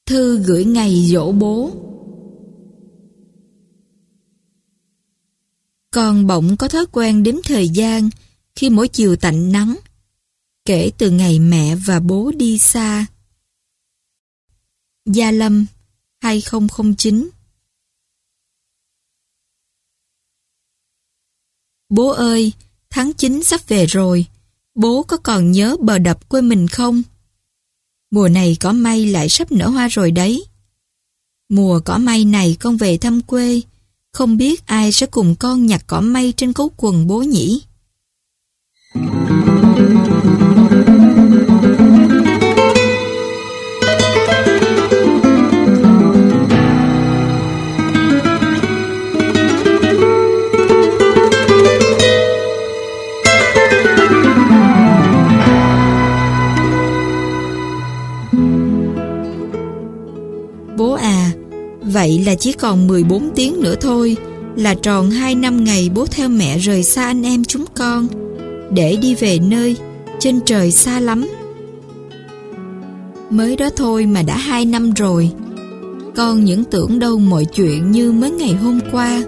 Thư gửi ngày giỗ bố. Con bỗng có thói quen đếm thời gian khi mỗi chiều tạnh nắng, kể từ ngày mẹ và bố đi xa. Gia Lâm, 2009. Bố ơi, tháng 9 sắp về rồi, bố có còn nhớ bờ đập quê mình không? Mùa này cỏ may lại sắp nở hoa rồi đấy. Mùa cỏ may này con về thăm quê, không biết ai sẽ cùng con nhặt cỏ may trên cấu quần bố nhỉ? Bố à, vậy là chỉ còn 14 tiếng nữa thôi là tròn 2 năm ngày bố theo mẹ rời xa anh em chúng con để đi về nơi trên trời xa lắm. Mới đó thôi mà đã 2 năm rồi. Con những tưởng đâu mọi chuyện như mới ngày hôm qua.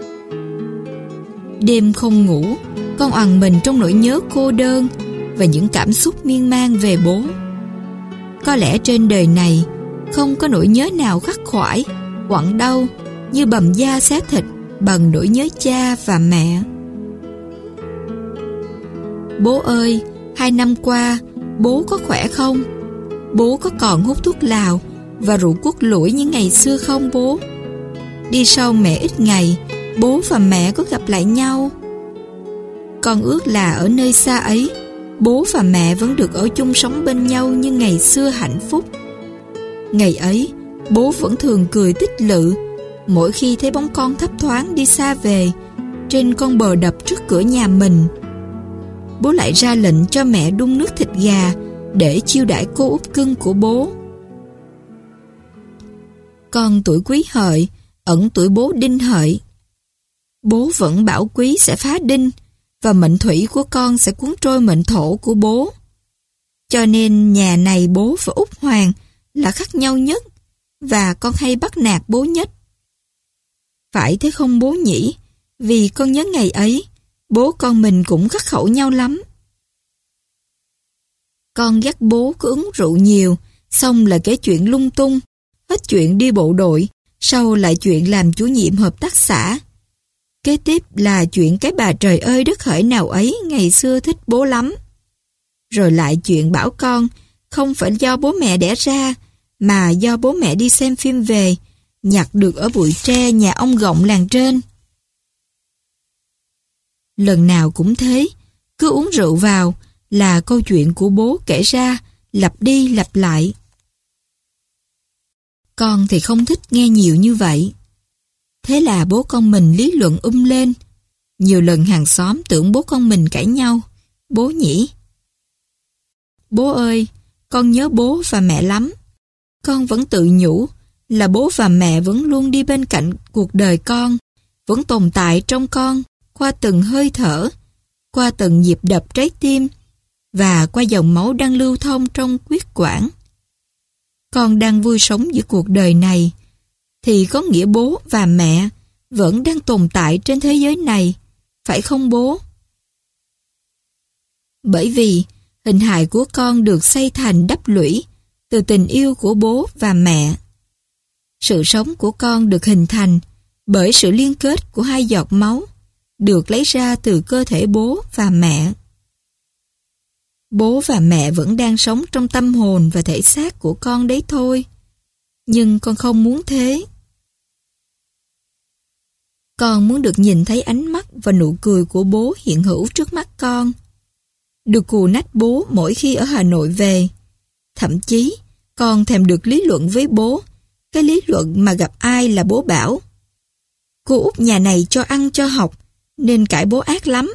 Đêm không ngủ, con oằn mình trong nỗi nhớ cô đơn và những cảm xúc miên man về bố. Có lẽ trên đời này không có nỗi nhớ nào khắc khoải, quặn đau như bầm da xé thịt bằng nỗi nhớ cha và mẹ. Bố ơi, 2 năm qua, bố có khỏe không? Bố có còn hút thuốc lào và rượu cuốt lủi như ngày xưa không bố? Đi sau mẹ ít ngày, bố và mẹ có gặp lại nhau? Con ước là ở nơi xa ấy, bố và mẹ vẫn được ở chung sống bên nhau như ngày xưa hạnh phúc. Ngày ấy, bố vẫn thường cười tích lự mỗi khi thấy bóng con thấp thoáng đi xa về trên con bờ đập trước cửa nhà mình. Bố lại ra lệnh cho mẹ đun nước thịt gà để chiêu đãi cô út cưng của bố. Con tuổi Quý Hợi ẩn tuổi bố Đinh Hợi. Bố vẫn bảo Quý sẽ phá Đinh và mệnh thủy của con sẽ cuốn trôi mệnh thổ của bố. Cho nên nhà này bố và út Hoàng là khác nhau nhất và con hay bắt nạt bố nhất. Phải thế không bố nhỉ? Vì con nhớ ngày ấy, bố con mình cũng khắc khẩu nhau lắm. Con dắt bố cứ uống rượu nhiều, xong là kể chuyện lung tung, hết chuyện đi bộ đội, sau lại chuyện làm chủ nhiệm hợp tác xã. Kế tiếp là chuyện cái bà trời ơi đất hỡi nào ấy ngày xưa thích bố lắm. Rồi lại chuyện bảo con không phải do bố mẹ đẻ ra, mà do bố mẹ đi xem phim về, nhặt được ở bụi tre nhà ông Gọng làng trên. Lần nào cũng thế, cứ uống rượu vào là câu chuyện của bố kể ra, lặp đi lặp lại. Con thì không thích nghe nhiều như vậy. Thế là bố con mình lý luận lên. Nhiều lần hàng xóm tưởng bố con mình cãi nhau. Bố nhỉ? Bố ơi, con nhớ bố và mẹ lắm. Con vẫn tự nhủ là bố và mẹ vẫn luôn đi bên cạnh cuộc đời con, vẫn tồn tại trong con, qua từng hơi thở, qua từng nhịp đập trái tim và qua dòng máu đang lưu thông trong huyết quản. Con đang vui sống giữa cuộc đời này, thì có nghĩa bố và mẹ vẫn đang tồn tại trên thế giới này, phải không bố? Bởi vì hình hài của con được xây thành đắp lũy từ tình yêu của bố và mẹ. Sự sống của con được hình thành bởi sự liên kết của 2 giọt máu được lấy ra từ cơ thể bố và mẹ. Bố và mẹ vẫn đang sống trong tâm hồn và thể xác của con đấy thôi. Nhưng con không muốn thế. Con muốn được nhìn thấy ánh mắt và nụ cười của bố hiện hữu trước mắt con. Được cù nách bố mỗi khi ở Hà Nội về. Thậm chí, con thèm được lý luận với bố, cái lý luận mà gặp ai là bố bảo: cô út nhà này cho ăn cho học, nên cãi bố ác lắm.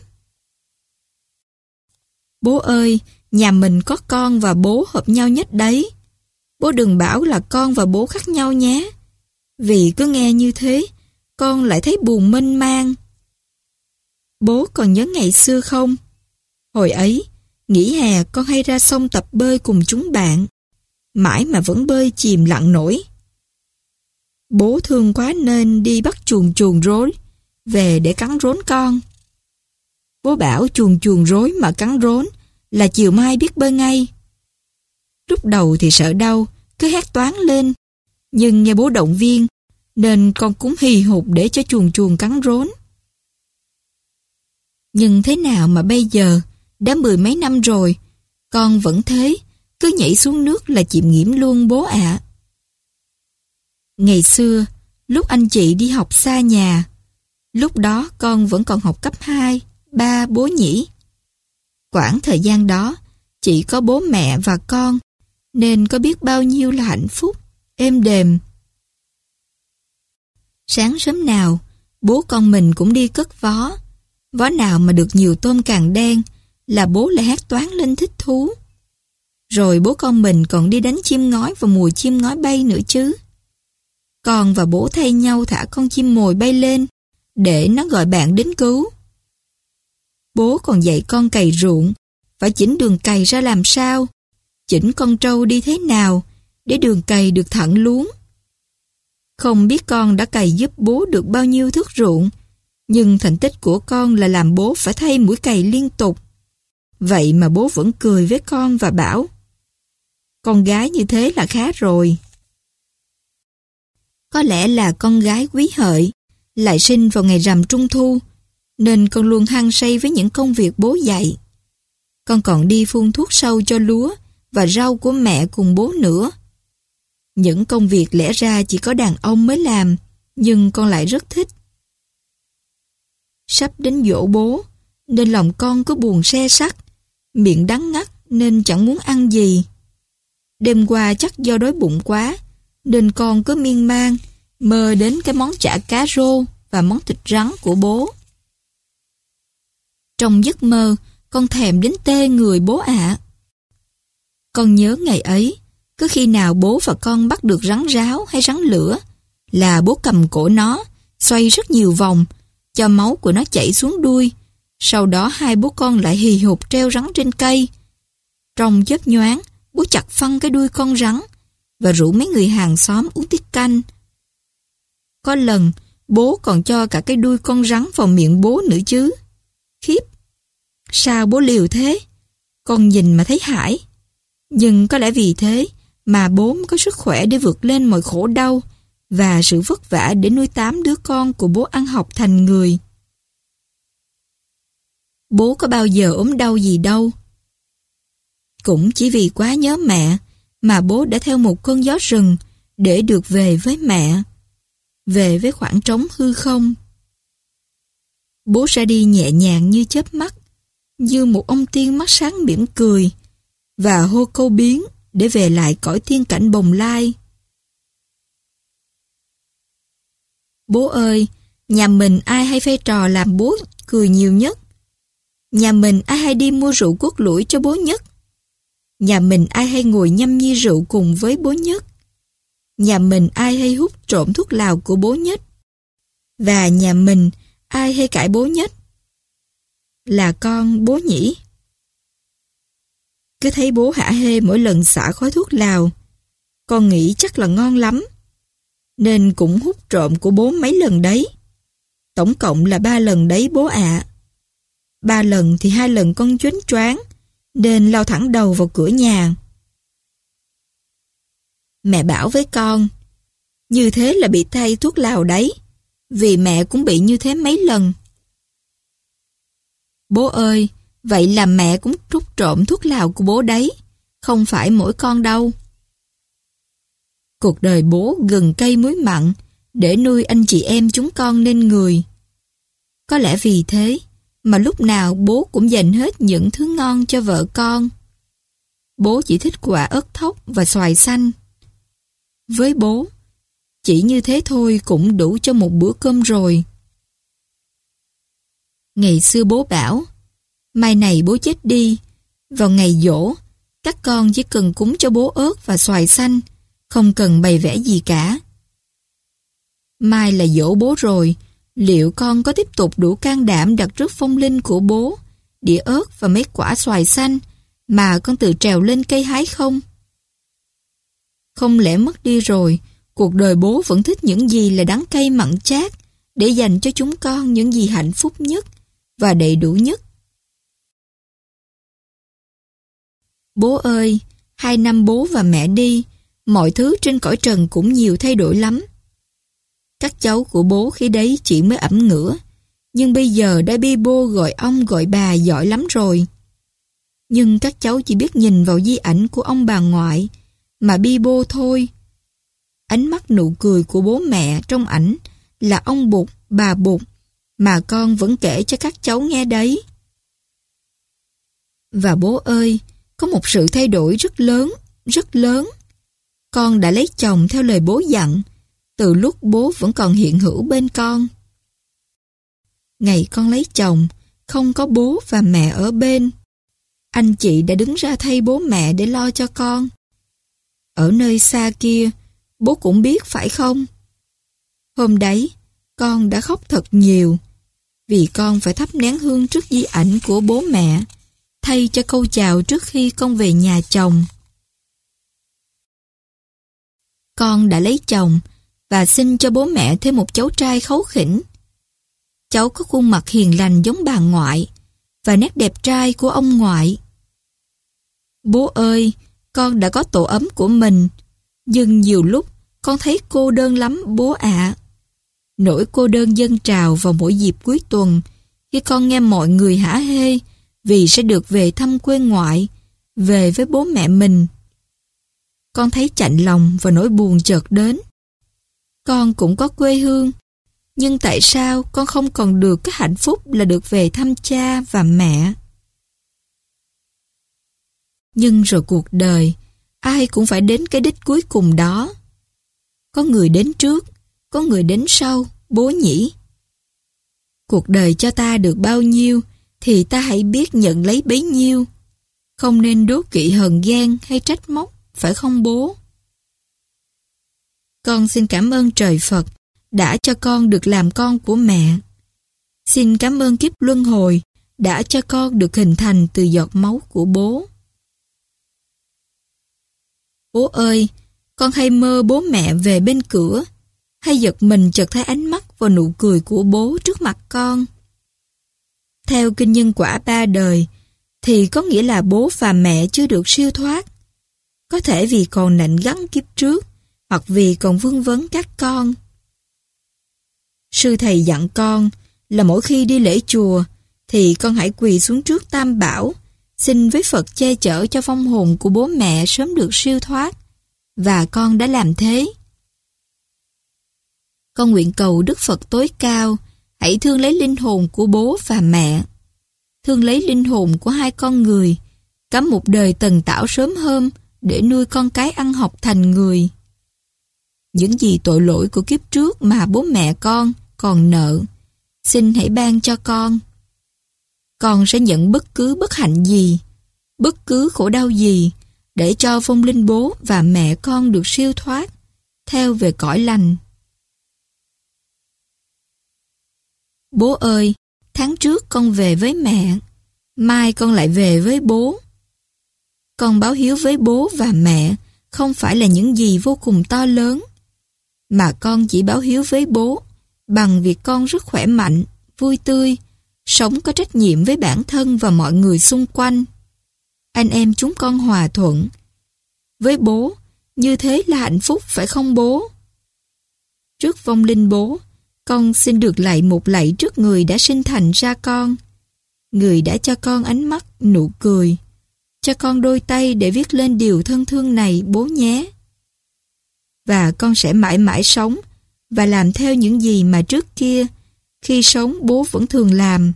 Bố ơi, nhà mình có con và bố hợp nhau nhất đấy. Bố đừng bảo là con và bố khác nhau nhé. Vì cứ nghe như thế, con lại thấy buồn mênh mang. Bố còn nhớ ngày xưa không? Hồi ấy, nghỉ hè con hay ra sông tập bơi cùng chúng bạn. mãi mà vẫn bơi chìm lặn nổi. Bố thương quá nên đi bắt chuồn chuồn rối về để cắn rốn con. Bố bảo chuồn chuồn rối mà cắn rốn là chiều mai biết bơi ngay. Lúc đầu thì sợ đau, cứ hét toáng lên, nhưng nghe bố động viên nên con cũng hì hục để cho chuồn chuồn cắn rốn. Nhưng thế nào mà bây giờ, đã 10 mấy năm rồi, con vẫn thế, cứ nhảy xuống nước là chìm nghiễm luôn bố ạ. Ngày xưa, lúc anh chị đi học xa nhà, lúc đó con vẫn còn học cấp 2, 3 bố nhỉ. Quãng thời gian đó, chỉ có bố mẹ và con, nên có biết bao nhiêu là hạnh phúc, êm đềm. Sáng sớm nào, bố con mình cũng đi cất vó. Vó nào mà được nhiều tôm càng đen là bố lại hét toáng lên thích thú. Rồi bố con mình còn đi đánh chim ngói vào mùa chim ngói bay nữa chứ. Con và bố thay nhau thả con chim mồi bay lên để nó gọi bạn đến cứu. Bố còn dạy con cày ruộng, phải chỉnh đường cày ra làm sao, chỉnh con trâu đi thế nào để đường cày được thẳng luống. Không biết con đã cày giúp bố được bao nhiêu thước ruộng, nhưng thành tích của con là làm bố phải thay mũi cày liên tục. Vậy mà bố vẫn cười với con và bảo, con gái như thế là khá rồi. Có lẽ là con gái Quý Hợi, lại sinh vào ngày rằm Trung Thu, nên con luôn hăng say với những công việc bố dạy. Con còn đi phun thuốc sâu cho lúa và rau của mẹ cùng bố nữa. Những công việc lẽ ra chỉ có đàn ông mới làm, nhưng con lại rất thích. Sắp đến giỗ bố, nên lòng con cứ buồn se sắt, miệng đắng ngắt nên chẳng muốn ăn gì. Đêm qua chắc do đói bụng quá, nên con cứ miên man, mơ đến cái món chả cá rô và món thịt rắn của bố. Trong giấc mơ, con thèm đến tê người bố ạ. Con nhớ ngày ấy, cứ khi nào bố và con bắt được rắn ráo hay rắn lửa, là bố cầm cổ nó, xoay rất nhiều vòng, cho máu của nó chảy xuống đuôi. Sau đó hai bố con lại hì hục treo rắn trên cây. Trong chớp nhoáng, bố chặt phăng cái đuôi con rắn và rủ mấy người hàng xóm uống tiết canh. Có lần, bố còn cho cả cái đuôi con rắn vào miệng bố nữa chứ. Khiếp! Sao bố liều thế? Con nhìn mà thấy hãi. Nhưng có lẽ vì thế mà bố mới có sức khỏe để vượt lên mọi khổ đau và sự vất vả để nuôi 8 đứa con của bố ăn học thành người. Bố có bao giờ ốm đau gì đâu. Cũng chỉ vì quá nhớ mẹ mà bố đã theo một cơn gió rừng để được về với mẹ, về với khoảng trống hư không. Bố ra đi nhẹ nhàng như chớp mắt, như một ông tiên mắt sáng mỉm cười, và hô câu biến để về lại cõi tiên cảnh bồng lai. Bố ơi, nhà mình ai hay phê trò làm bố cười nhiều nhất? Nhà mình ai hay đi mua rượu cuốc lũi cho bố nhất? Nhà mình ai hay ngồi nhâm nhi rượu cùng với bố nhất? Nhà mình ai hay hút trộm thuốc lào của bố nhất? Và nhà mình ai hay cãi bố nhất? Là con bố nhỉ? Cứ thấy bố hả hê mỗi lần xả khói thuốc lào, con nghĩ chắc là ngon lắm, nên cũng hút trộm của bố mấy lần đấy. Tổng cộng là 3 lần đấy bố ạ. 3 lần thì 2 lần con choáng choáng, nên lao thẳng đầu vào cửa nhà. Mẹ bảo với con, như thế là bị thay thuốc lào đấy, vì mẹ cũng bị như thế mấy lần. Bố ơi, vậy là mẹ cũng hút trộm thuốc lào của bố đấy, không phải mỗi con đâu. Cuộc đời bố gừng cây muối mặn để nuôi anh chị em chúng con nên người. Có lẽ vì thế mà lúc nào bố cũng dành hết những thứ ngon cho vợ con. Bố chỉ thích quả ớt thóc và xoài xanh. Với bố, chỉ như thế thôi cũng đủ cho một bữa cơm rồi. Ngày xưa bố bảo, mai này bố chết đi, vào ngày giỗ, các con chỉ cần cúng cho bố ớt và xoài xanh, không cần bày vẽ gì cả. Mai là giỗ bố rồi, liệu con có tiếp tục đủ can đảm đặt rước phong linh của bố, đĩa ớt và mấy quả xoài xanh mà con tự trèo lên cây hái không? Không lẽ mất đi rồi, cuộc đời bố vẫn thích những gì là đắng cay mặn chát để dành cho chúng con những gì hạnh phúc nhất và đầy đủ nhất? Bố ơi, 2 năm bố và mẹ đi, mọi thứ trên cõi trần cũng nhiều thay đổi lắm. Các cháu của bố khi đấy chỉ mới ẩm ngửa, nhưng bây giờ đã bi bô gọi ông gọi bà giỏi lắm rồi. Nhưng các cháu chỉ biết nhìn vào di ảnh của ông bà ngoại mà bi bô thôi. Ánh mắt nụ cười của bố mẹ trong ảnh là ông Bụt, bà Bụt mà con vẫn kể cho các cháu nghe đấy. Và bố ơi, có một sự thay đổi rất lớn, rất lớn. Con đã lấy chồng theo lời bố dặn, từ lúc bố vẫn còn hiện hữu bên con. Ngày con lấy chồng, không có bố và mẹ ở bên. Anh chị đã đứng ra thay bố mẹ để lo cho con. Ở nơi xa kia, bố cũng biết phải không? Hôm đấy, con đã khóc thật nhiều, vì con phải thắp nén hương trước di ảnh của bố mẹ, thay cho câu chào trước khi con về nhà chồng. Con đã lấy chồng và sinh cho bố mẹ thêm một cháu trai kháu khỉnh. Cháu có khuôn mặt hiền lành giống bà ngoại và nét đẹp trai của ông ngoại. Bố ơi, con đã có tổ ấm của mình, nhưng nhiều lúc con thấy cô đơn lắm bố ạ. Nỗi cô đơn dâng trào vào mỗi dịp cuối tuần khi con nghe mọi người hả hê vì sẽ được về thăm quê ngoại, về với bố mẹ mình. Con thấy chạnh lòng và nỗi buồn chợt đến. Con cũng có quê hương, nhưng tại sao con không còn được cái hạnh phúc là được về thăm cha và mẹ? Nhưng rồi cuộc đời, ai cũng phải đến cái đích cuối cùng đó. Có người đến trước, có người đến sau, bố nhỉ? Cuộc đời cho ta được bao nhiêu thì ta hãy biết nhận lấy bấy nhiêu. Không nên đố kỵ hờn ghen hay trách móc, phải không bố? Con xin cảm ơn trời Phật đã cho con được làm con của mẹ. Xin cảm ơn kiếp luân hồi đã cho con được hình thành từ giọt máu của bố. Bố ơi, con hay mơ bố mẹ về bên cửa, hay giật mình chợt thấy ánh mắt và nụ cười của bố trước mặt con. Theo kinh nhân quả 3 đời, thì có nghĩa là bố và mẹ chưa được siêu thoát. Có thể vì còn nạnh gắn kiếp trước, hoặc vì còn vương vấn các con. Sư thầy dặn con là mỗi khi đi lễ chùa, thì con hãy quỳ xuống trước Tam Bảo, xin với Phật che chở cho vong hồn của bố mẹ sớm được siêu thoát. Và con đã làm thế. Con nguyện cầu Đức Phật tối cao hãy thương lấy linh hồn của bố và mẹ, thương lấy linh hồn của 2 con người, cắm một đời tần tảo sớm hôm để nuôi con cái ăn học thành người. Những gì tội lỗi của kiếp trước mà bố mẹ con còn nợ, xin hãy ban cho con. Con sẽ nhận bất cứ bất hạnh gì, bất cứ khổ đau gì, để cho vong linh bố và mẹ con được siêu thoát, theo về cõi lành. Bố ơi, tháng trước con về với mẹ, mai con lại về với bố. Con báo hiếu với bố và mẹ không phải là những gì vô cùng to lớn, mà con chỉ báo hiếu với bố bằng việc con rất khỏe mạnh, vui tươi, sống có trách nhiệm với bản thân và mọi người xung quanh. Anh em chúng con hòa thuận. Với bố, như thế là hạnh phúc phải không bố? Trước vong linh bố, con xin được lạy một lạy trước người đã sinh thành ra con. Người đã cho con ánh mắt, nụ cười. Cho con đôi tay để viết lên điều thân thương này bố nhé. Và con sẽ mãi mãi sống và làm theo những gì mà trước kia, khi sống bố vẫn thường làm.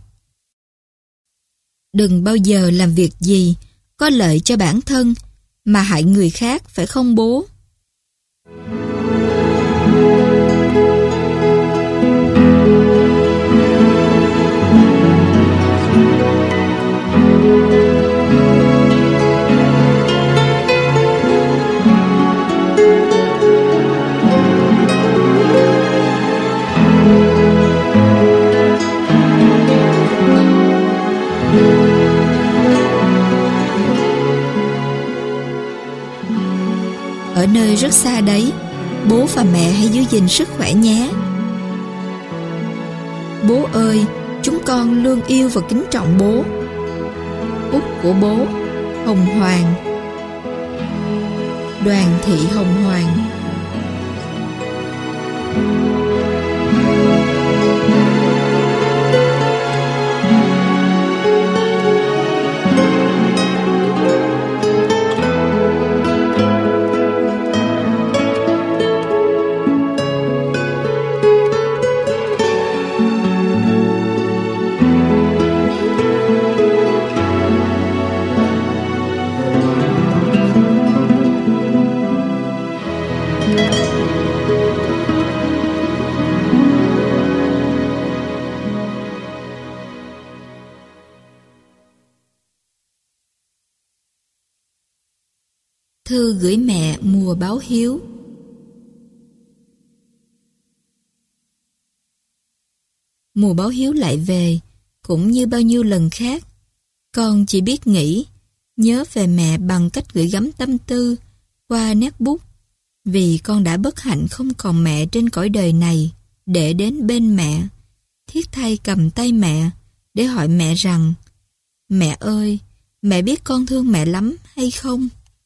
Đừng bao giờ làm việc gì có lợi cho bản thân mà hại người khác, phải không bố? Ở nơi rất xa đấy, bố và mẹ hãy giữ gìn sức khỏe nhé. Bố ơi, chúng con luôn yêu và kính trọng bố. Út của bố, Hồng Hoàng. Đoàn Thị Hồng Hoàng. Thư gửi mẹ mùa báo hiếu. Mùa báo hiếu lại về, cũng như bao nhiêu lần khác. Con chỉ biết nghĩ, nhớ về mẹ bằng cách gửi gắm tâm tư qua nét bút, vì con đã bất hạnh không còn mẹ trên cõi đời này để đến bên mẹ, thiết thay cầm tay mẹ để hỏi mẹ rằng: mẹ ơi, mẹ biết con thương mẹ lắm hay không?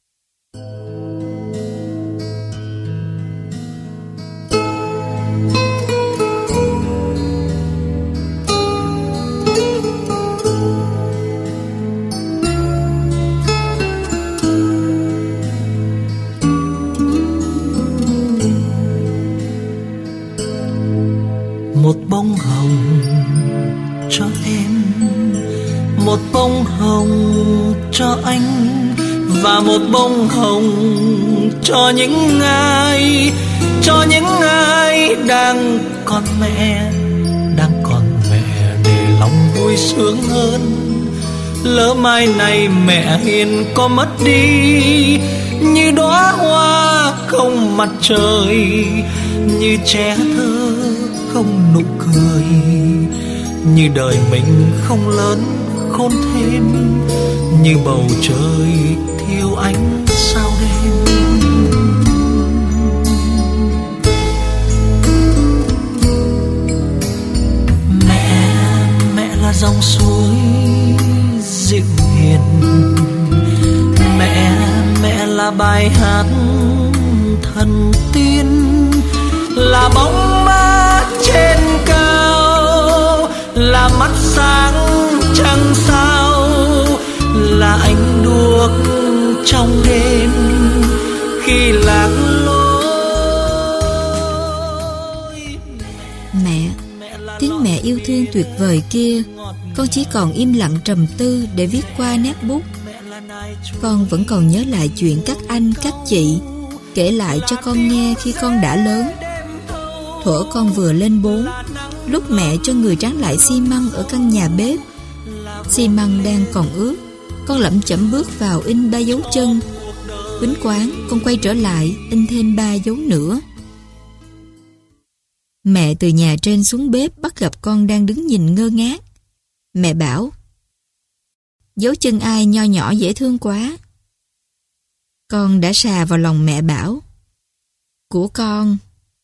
Một bông hồng cho em, một bông hồng cho anh, và một bông hồng cho những ai đang còn mẹ để lòng vui sướng hơn. Lỡ mai này mẹ hiền có mất đi, như đóa hoa không mặt trời, như trẻ thơ không nụ cười, như đời mình không lớn khôn thêm, như bầu trời thiếu ánh sao đêm. Mẹ là dòng suối dịu hiền, mẹ là bài hát thần tiên, là bóng mát trên cao, là mắt sáng trăng sao, là ánh đuốc trong đêm khi lạc lối. Mẹ, tiếng mẹ yêu thương tuyệt vời kia, con chỉ còn im lặng trầm tư để viết qua nét bút. Con vẫn còn nhớ lại chuyện các anh, các chị kể lại cho con nghe khi con đã lớn. Thuở con vừa lên 4, lúc mẹ cho người tráng lại xi măng ở căn nhà bếp. Xi măng đang còn ướt, con lẩm chẩm bước vào in 3 dấu chân. Quýnh quáng, con quay trở lại in thêm 3 dấu nữa. Mẹ từ nhà trên xuống bếp bắt gặp con đang đứng nhìn ngơ ngác. Mẹ bảo: dấu chân ai nho nhỏ dễ thương quá. Con đã sà vào lòng mẹ bảo: của con.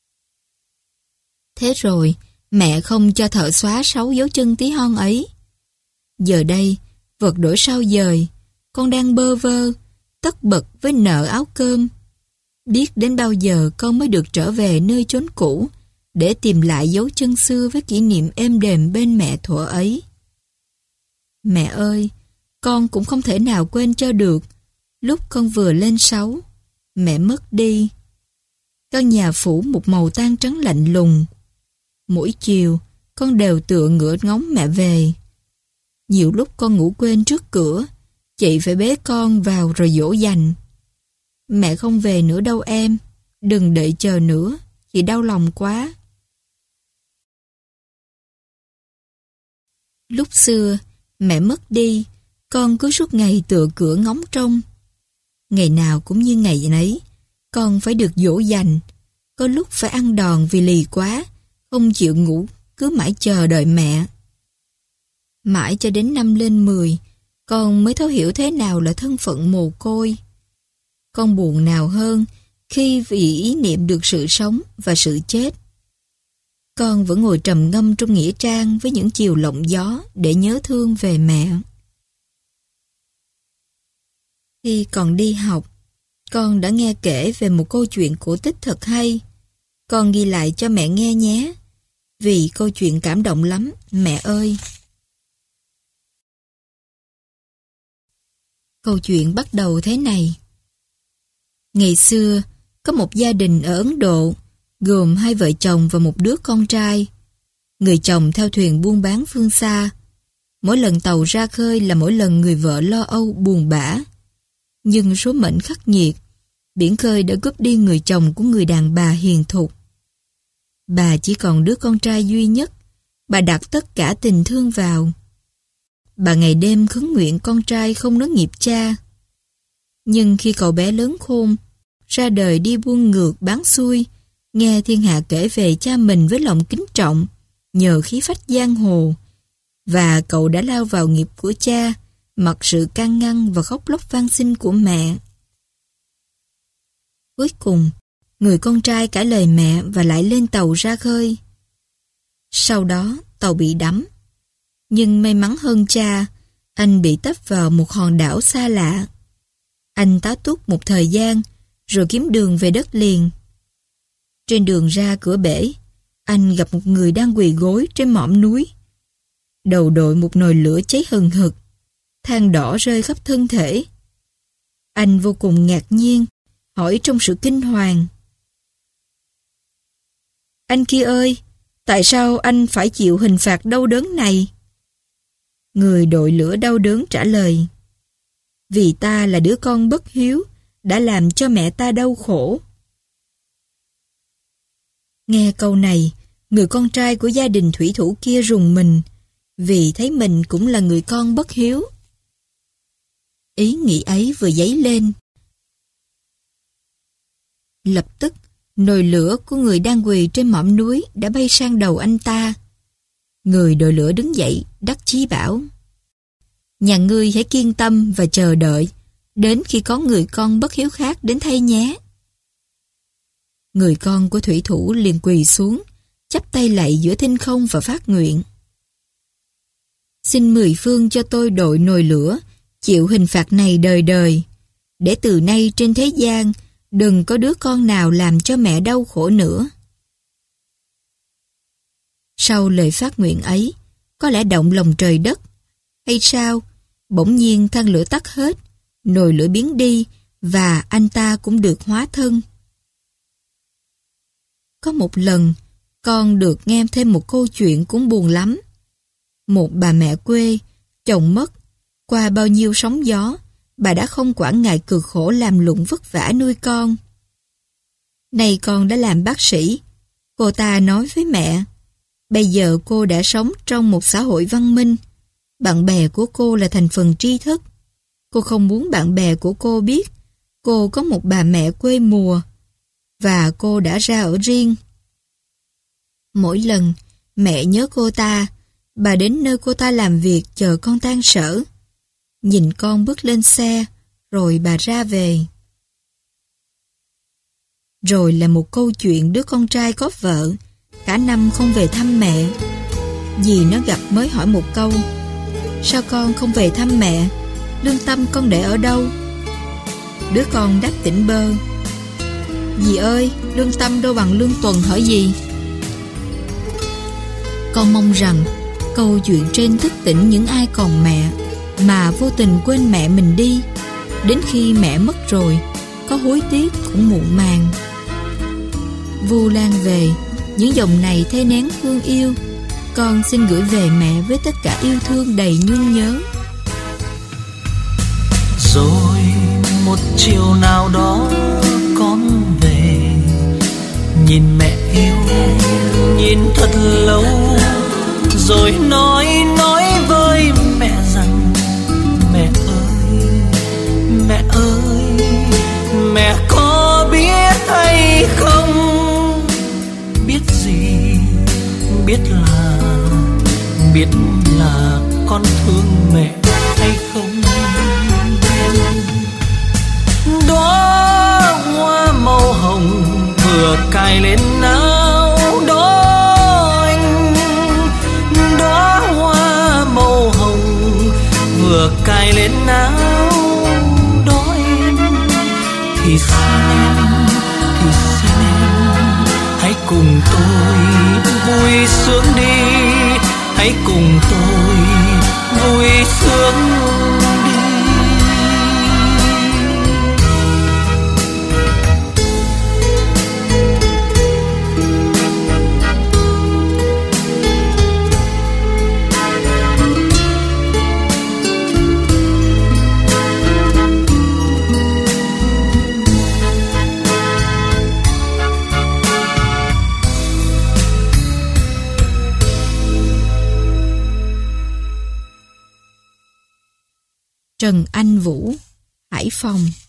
Thế rồi mẹ không cho thợ xóa 6 dấu chân tí hon ấy. Giờ đây, vật đổi sao dời, con đang bơ vơ, tất bật với nợ áo cơm. Biết đến bao giờ con mới được trở về nơi chốn cũ để tìm lại dấu chân xưa với kỷ niệm êm đềm bên mẹ thuở ấy. Mẹ ơi, con cũng không thể nào quên cho được lúc con vừa lên 6, mẹ mất đi. Căn nhà phủ một màu tang trắng lạnh lùng. Mỗi chiều, con đều tựa ngửa ngóng mẹ về. Nhiều lúc con ngủ quên trước cửa, chị phải bế con vào rồi dỗ dành. Mẹ không về nữa đâu em, đừng đợi chờ nữa, chị đau lòng quá. Lúc xưa, mẹ mất đi, con cứ suốt ngày tựa cửa ngóng trông. Ngày nào cũng như ngày nấy, con phải được dỗ dành. Có lúc phải ăn đòn vì lì quá, không chịu ngủ, cứ mãi chờ đợi mẹ. Mãi cho đến năm lên 10, con mới thấu hiểu thế nào là thân phận mồ côi. Con buồn nào hơn Khi vì ý niệm được sự sống và sự chết, con vẫn ngồi trầm ngâm trong nghĩa trang với những chiều lộng gió để nhớ thương về mẹ. Khi còn đi học, con đã nghe kể về một câu chuyện cổ tích thật hay. Con ghi lại cho mẹ nghe nhé, vì câu chuyện cảm động lắm, mẹ ơi. Câu chuyện bắt đầu thế này. Ngày xưa, có một gia đình ở Ấn Độ, gồm 2 vợ chồng và một đứa con trai. Người chồng theo thuyền buôn bán phương xa. Mỗi lần tàu ra khơi là mỗi lần người vợ lo âu buồn bã. Nhưng số mệnh khắc nghiệt, biển khơi đã cướp đi người chồng của người đàn bà hiền thục. Bà chỉ còn đứa con trai duy nhất, bà đặt tất cả tình thương vào. Bà ngày đêm khấn nguyện con trai không nối nghiệp cha. Nhưng khi cậu bé lớn khôn, ra đời đi buôn ngược bán xuôi, nghe thiên hạ kể về cha mình với lòng kính trọng, nhờ khí phách giang hồ, và cậu đã lao vào nghiệp của cha, mặc sự can ngăn và khóc lóc van xin của mẹ. Cuối cùng, người con trai cãi lời mẹ và lại lên tàu ra khơi. Sau đó, tàu bị đắm. Nhưng may mắn hơn cha, anh bị tấp vào một hòn đảo xa lạ. Anh tá túc một thời gian, rồi kiếm đường về đất liền. Trên đường ra cửa bể, anh gặp một người đang quỳ gối trên mỏm núi. Đầu đội một nồi lửa cháy hừng hực, than đỏ rơi khắp thân thể. Anh vô cùng ngạc nhiên, hỏi trong sự kinh hoàng. Anh kia ơi, tại sao anh phải chịu hình phạt đau đớn này? Người đội lửa đau đớn trả lời. Vì ta là đứa con bất hiếu, đã làm cho mẹ ta đau khổ. Nghe câu này, người con trai của gia đình thủy thủ kia rùng mình, vì thấy mình cũng là người con bất hiếu. Ý nghĩ ấy vừa dấy lên. Lập tức, nồi lửa của người đang quỳ trên mỏm núi đã bay sang đầu anh ta. Người đội lửa đứng dậy, đắc chí bảo. Nhà ngươi hãy kiên tâm và chờ đợi, đến khi có người con bất hiếu khác đến thay nhé. Người con của thủy thủ liền quỳ xuống, chắp tay lạy giữa thinh không và phát nguyện. Xin 10 phương cho tôi đội nồi lửa, chịu hình phạt này đời đời, để từ nay trên thế gian đừng có đứa con nào làm cho mẹ đau khổ nữa. Sau lời phát nguyện ấy, có lẽ động lòng trời đất, hay sao, bỗng nhiên than lửa tắt hết, nồi lửa biến đi, và anh ta cũng được hóa thân. Có một lần, con được nghe thêm một câu chuyện cũng buồn lắm. Một bà mẹ quê, chồng mất, qua bao nhiêu sóng gió, bà đã không quản ngại cực khổ làm lụng vất vả nuôi con. Nay con đã làm bác sĩ, cô ta nói với mẹ, bây giờ cô đã sống trong một xã hội văn minh, bạn bè của cô là thành phần tri thức. Cô không muốn bạn bè của cô biết cô có một bà mẹ quê mùa, và cô đã ra ở riêng. Mỗi lần mẹ nhớ cô ta, bà đến nơi cô ta làm việc chờ con tan sở. Nhìn con bước lên xe, rồi bà ra về. Rồi là một câu chuyện đứa con trai có vợ, cả năm không về thăm mẹ. Dì nó gặp mới hỏi một câu, sao con không về thăm mẹ? Lương tâm con để ở đâu? Đứa con đáp tỉnh bơ, dì ơi, lương tâm đâu bằng lương tuần hả dì? Con mong rằng câu chuyện trên thức tỉnh những ai còn mẹ mà vô tình quên mẹ mình đi. Đến khi mẹ mất rồi, có hối tiếc cũng muộn màng. Vu Lan về, những dòng này thay nén thương yêu. Con xin gửi về mẹ với tất cả yêu thương đầy nhung nhớ. Rồi một chiều nào đó con về, nhìn mẹ yêu, nhìn thật lâu, rồi nói với mẹ rằng mẹ ơi, mẹ có biết hay không? Biết gì? Biết là con thương mẹ hay không? Đóa hoa màu hồng cài lên áo đó anh. Đóa hoa màu hồng vừa cài lên áo đó em. Thì xin em hãy cùng tôi vui sướng đi, hãy cùng tôi vui sướng đi. Trần Anh Vũ, Hải Phòng.